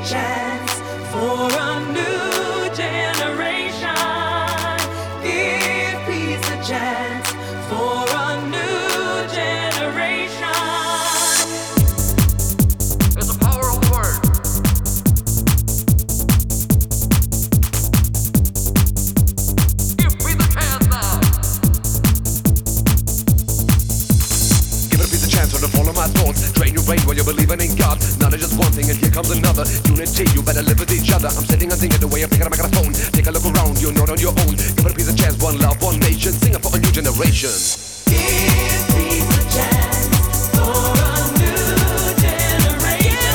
chance for a new generation. Give peace a chance for a new generation. It's the power of the word. Give me the chance now. Give it a piece of chance to follow my thoughts. Train your brain while you're believing in God. Knowledge is one thing and here comes another. Unity, you better live with each other. I'm sitting and thinking the way I'm thinking, I'm making a phone. Take a look around, you're not on your own. Give it a piece of chance, one love, one nation. Sing it for a new generation. Give peace a chance for a new generation.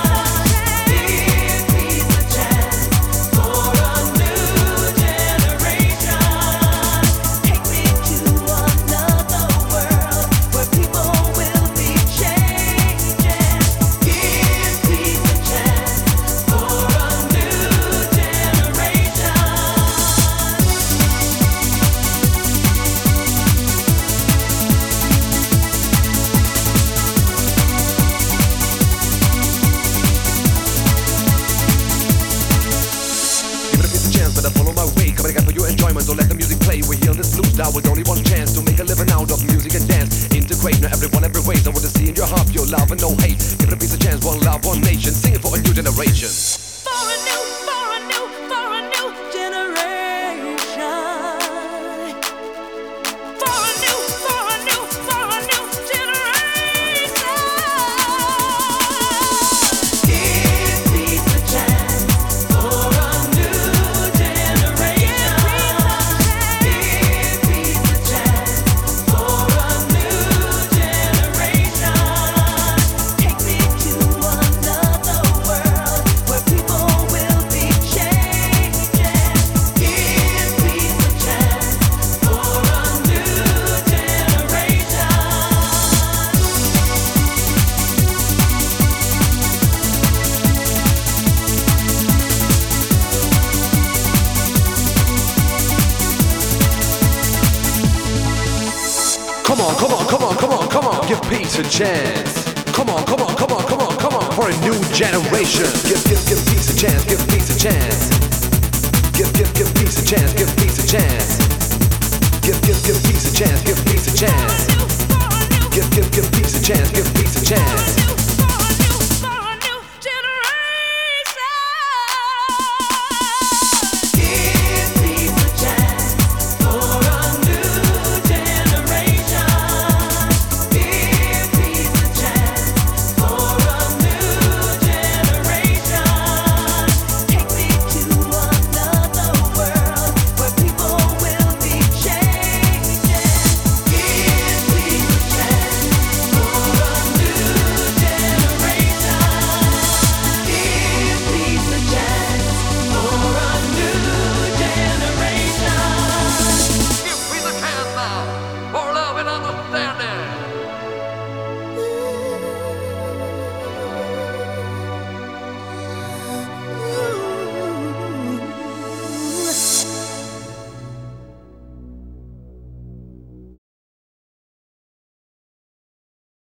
Give peace a chance for a new generation. Take me to another world where people will be changing. Give peace a chance for a new generation. Give it a piece of chance, better follow my way. Coming again for your enjoyment, don't let the music play. We heal this blues now with only one chance to make a living out of music and dance. Integrate, now everyone, every way. I want to see in your heart, your love and no hate. Give it a piece of chance, one love, one nation. Sing it for a new generation. For a new generation. For a new generation. Give peace a chance for a new generation. Give peace a chance for a new generation. Take me to another world where people will be changing. Give peace a chance for a new generation. Come on, come on, come on, come on, come on. Give peace a chance. Come on, come on, come on, come on, come on. For a new generation. Give peace a chance. Give peace a chance. Give peace a chance. Give peace a chance. Give peace a chance. Give peace a chance. Give peace a chance. Give peace a chance.